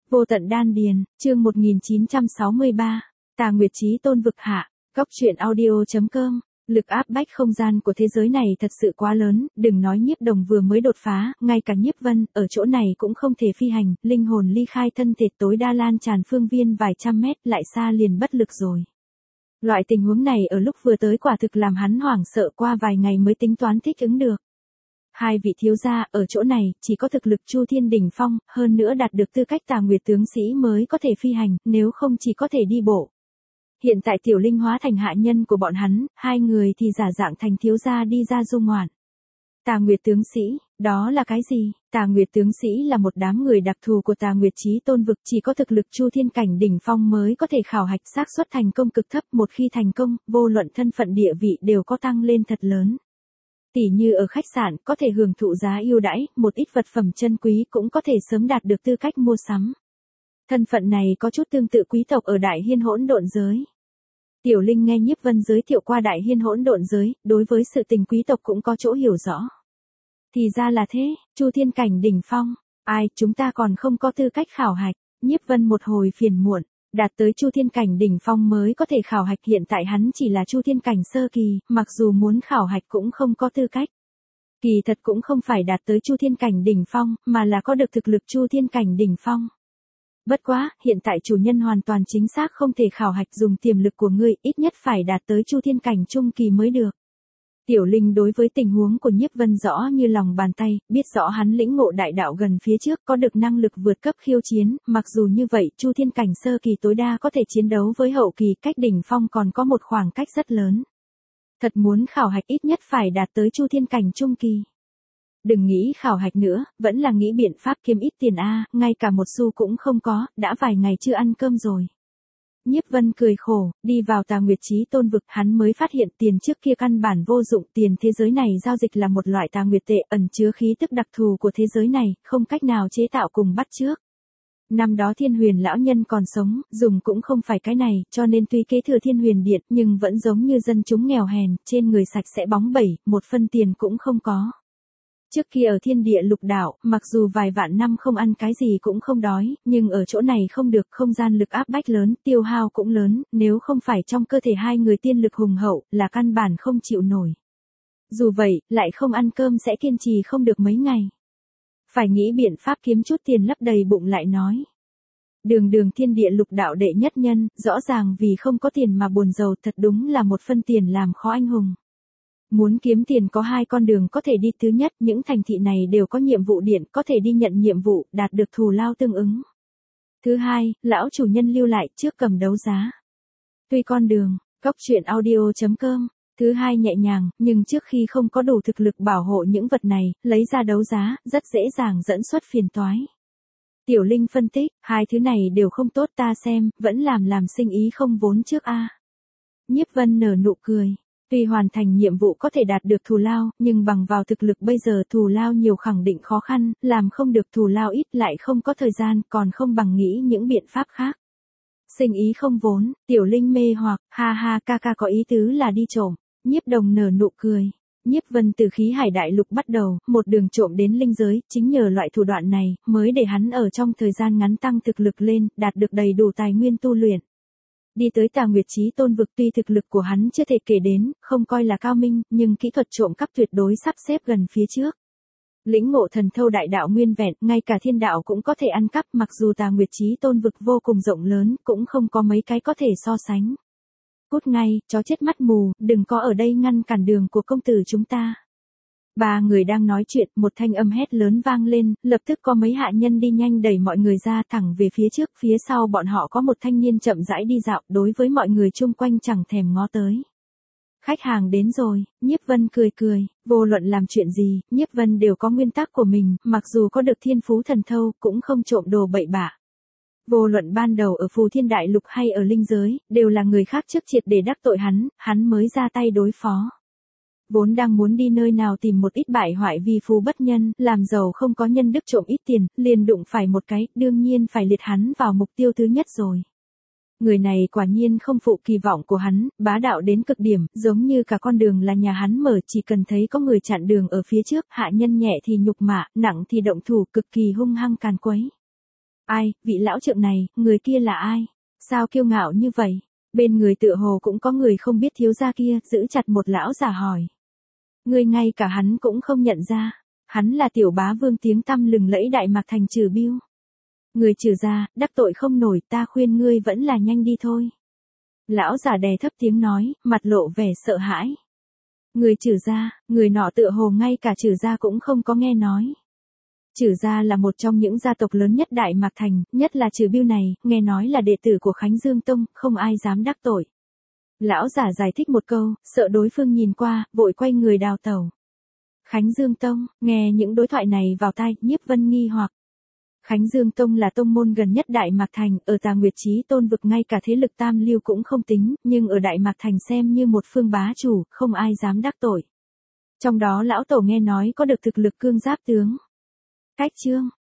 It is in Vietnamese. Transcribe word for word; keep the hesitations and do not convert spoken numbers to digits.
Vô tận đan điền, chương một nghìn chín trăm sáu mươi ba, Tà Nguyệt Chí Tôn vực hạ, Góc truyện audio.com. Lực áp bách không gian của thế giới này thật sự quá lớn, đừng nói Nhiếp Đồng vừa mới đột phá, ngay cả Nhiếp Vân, ở chỗ này cũng không thể phi hành, linh hồn ly khai thân thể tối đa lan tràn phương viên vài trăm mét, lại xa liền bất lực rồi. Loại tình huống này ở lúc vừa tới quả thực làm hắn hoảng sợ, qua vài ngày mới tính toán thích ứng được. Hai vị thiếu gia ở chỗ này, chỉ có thực lực Chu Thiên đỉnh phong, hơn nữa đạt được tư cách Tà Nguyệt tướng sĩ mới có thể phi hành, nếu không chỉ có thể đi bộ. Hiện tại Tiểu Linh hóa thành hạ nhân của bọn hắn, hai người thì giả dạng thành thiếu gia đi ra du ngoạn. Tà Nguyệt tướng sĩ, đó là cái gì? Tà Nguyệt tướng sĩ là một đám người đặc thù của Tà Nguyệt Chí Tôn vực, chỉ có thực lực Chu Thiên cảnh đỉnh phong mới có thể khảo hạch, xác suất thành công cực thấp, một khi thành công, vô luận thân phận địa vị đều có tăng lên thật lớn. Tỷ như ở khách sạn, có thể hưởng thụ giá ưu đãi, một ít vật phẩm chân quý cũng có thể sớm đạt được tư cách mua sắm. Thân phận này có chút tương tự quý tộc ở Đại Hiên Hỗn Độn giới. Tiểu Linh nghe Nhiếp Vân giới thiệu qua Đại Hiên Hỗn Độn giới, đối với sự tình quý tộc cũng có chỗ hiểu rõ. Thì ra là thế, Chu Thiên cảnh đỉnh phong, ai, chúng ta còn không có tư cách khảo hạch. Nhiếp Vân một hồi phiền muộn, đạt tới Chu Thiên cảnh đỉnh phong mới có thể khảo hạch, hiện tại hắn chỉ là Chu Thiên cảnh sơ kỳ, mặc dù muốn khảo hạch cũng không có tư cách. Kỳ thật cũng không phải đạt tới Chu Thiên cảnh đỉnh phong, mà là có được thực lực Chu Thiên cảnh đỉnh phong. Bất quá, hiện tại chủ nhân hoàn toàn chính xác không thể khảo hạch, dùng tiềm lực của ngươi, ít nhất phải đạt tới Chu Thiên cảnh trung kỳ mới được. Tiểu Linh đối với tình huống của Nhiếp Vân rõ như lòng bàn tay, biết rõ hắn lĩnh ngộ đại đạo gần phía trước, có được năng lực vượt cấp khiêu chiến, mặc dù như vậy, Chu Thiên cảnh sơ kỳ tối đa có thể chiến đấu với hậu kỳ, cách đỉnh phong còn có một khoảng cách rất lớn. Thật muốn khảo hạch ít nhất phải đạt tới Chu Thiên cảnh trung kỳ. Đừng nghĩ khảo hạch nữa, vẫn là nghĩ biện pháp kiếm ít tiền a, ngay cả một xu cũng không có, đã vài ngày chưa ăn cơm rồi. Nhiếp Vân cười khổ, đi vào Tà Nguyệt Chí Tôn vực, hắn mới phát hiện tiền trước kia căn bản vô dụng, tiền thế giới này giao dịch là một loại Tà Nguyệt tệ, ẩn chứa khí tức đặc thù của thế giới này, không cách nào chế tạo cùng bắt chước. Năm đó Thiên Huyền lão nhân còn sống, dùng cũng không phải cái này, cho nên tuy kế thừa Thiên Huyền điện, nhưng vẫn giống như dân chúng nghèo hèn, trên người sạch sẽ bóng bẩy, một phân tiền cũng không có. Trước kia ở Thiên Địa Lục Đảo, mặc dù vài vạn năm không ăn cái gì cũng không đói, nhưng ở chỗ này không được, không gian lực áp bách lớn, tiêu hao cũng lớn, nếu không phải trong cơ thể hai người tiên lực hùng hậu, là căn bản không chịu nổi. Dù vậy, lại không ăn cơm sẽ kiên trì không được mấy ngày. Phải nghĩ biện pháp kiếm chút tiền lấp đầy bụng lại nói. Đường đường Thiên Địa Lục Đạo đệ nhất nhân, rõ ràng vì không có tiền mà buồn rầu, thật đúng là một phân tiền làm khó anh hùng. Muốn kiếm tiền có hai con đường có thể đi, thứ nhất, những thành thị này đều có nhiệm vụ điện, có thể đi nhận nhiệm vụ, đạt được thù lao tương ứng. Thứ hai, lão chủ nhân lưu lại trước cầm đấu giá. Tuy con đường, Góc truyện audio.com. Thứ hai nhẹ nhàng, nhưng trước khi không có đủ thực lực bảo hộ những vật này, lấy ra đấu giá, rất dễ dàng dẫn xuất phiền toái. Tiểu Linh phân tích, hai thứ này đều không tốt, ta xem, vẫn làm làm sinh ý không vốn trước a. Nhiếp Vân nở nụ cười. Tuy hoàn thành nhiệm vụ có thể đạt được thù lao, nhưng bằng vào thực lực bây giờ thù lao nhiều khẳng định khó khăn, làm không được thù lao ít lại không có thời gian, còn không bằng nghĩ những biện pháp khác. Sinh ý không vốn, Tiểu Linh mê hoặc, ha ha, ca ca có ý tứ là đi trộm. Nhiếp Đồng nở nụ cười. Nhiếp Vân từ khí hải đại lục bắt đầu, một đường trộm đến linh giới, chính nhờ loại thủ đoạn này, mới để hắn ở trong thời gian ngắn tăng thực lực lên, đạt được đầy đủ tài nguyên tu luyện. Đi tới Tà Nguyệt Chí Tôn vực, tuy thực lực của hắn chưa thể kể đến, không coi là cao minh, nhưng kỹ thuật trộm cắp tuyệt đối sắp xếp gần phía trước. Lĩnh ngộ thần thâu đại đạo nguyên vẹn, ngay cả thiên đạo cũng có thể ăn cắp, mặc dù Tà Nguyệt Chí Tôn vực vô cùng rộng lớn, cũng không có mấy cái có thể so sánh. Cút ngay, chó chết mắt mù, đừng có ở đây ngăn cản đường của công tử chúng ta. Ba người đang nói chuyện, một thanh âm hét lớn vang lên, lập tức có mấy hạ nhân đi nhanh đẩy mọi người ra thẳng về phía trước, phía sau bọn họ có một thanh niên chậm rãi đi dạo, đối với mọi người chung quanh chẳng thèm ngó tới. Khách hàng đến rồi, Nhiếp Vân cười cười, vô luận làm chuyện gì, Nhiếp Vân đều có nguyên tắc của mình, mặc dù có được thiên phú thần thâu, cũng không trộm đồ bậy bạ. Vô luận ban đầu ở Phù Thiên Đại Lục hay ở linh giới, đều là người khác trước triệt để đắc tội hắn, hắn mới ra tay đối phó. Vốn đang muốn đi nơi nào tìm một ít bại hoại vi phú bất nhân, làm giàu không có nhân đức trộm ít tiền, liền đụng phải một cái, đương nhiên phải liệt hắn vào mục tiêu thứ nhất rồi. Người này quả nhiên không phụ kỳ vọng của hắn, bá đạo đến cực điểm, giống như cả con đường là nhà hắn mở, chỉ cần thấy có người chặn đường ở phía trước, hạ nhân nhẹ thì nhục mạ, nặng thì động thủ, cực kỳ hung hăng càn quấy. Ai, vị lão trượng này, người kia là ai? Sao kiêu ngạo như vậy? Bên người tựa hồ cũng có người không biết thiếu gia kia, giữ chặt một lão già hỏi. Ngươi ngay cả hắn cũng không nhận ra. Hắn là tiểu bá vương tiếng tăm lừng lẫy Đại Mạc Thành Trừ Biêu. Người Trừ gia, đắc tội không nổi, ta khuyên ngươi vẫn là nhanh đi thôi. Lão già đè thấp tiếng nói, mặt lộ vẻ sợ hãi. Người Trừ gia, người nọ tựa hồ ngay cả Trừ gia cũng không có nghe nói. Trừ gia là một trong những gia tộc lớn nhất Đại Mạc Thành, nhất là Trừ Biêu này, nghe nói là đệ tử của Khánh Dương Tông, không ai dám đắc tội. Lão giả giải thích một câu, sợ đối phương nhìn qua, vội quay người đào tẩu. Khánh Dương Tông, nghe những đối thoại này vào tai, Nhiếp Vân nghi hoặc. Khánh Dương Tông là tông môn gần nhất Đại Mạc Thành, ở Tà Nguyệt Chí Tôn vực ngay cả thế lực tam lưu cũng không tính, nhưng ở Đại Mạc Thành xem như một phương bá chủ, không ai dám đắc tội. Trong đó lão tổ nghe nói có được thực lực cương giáp tướng. Cách chương,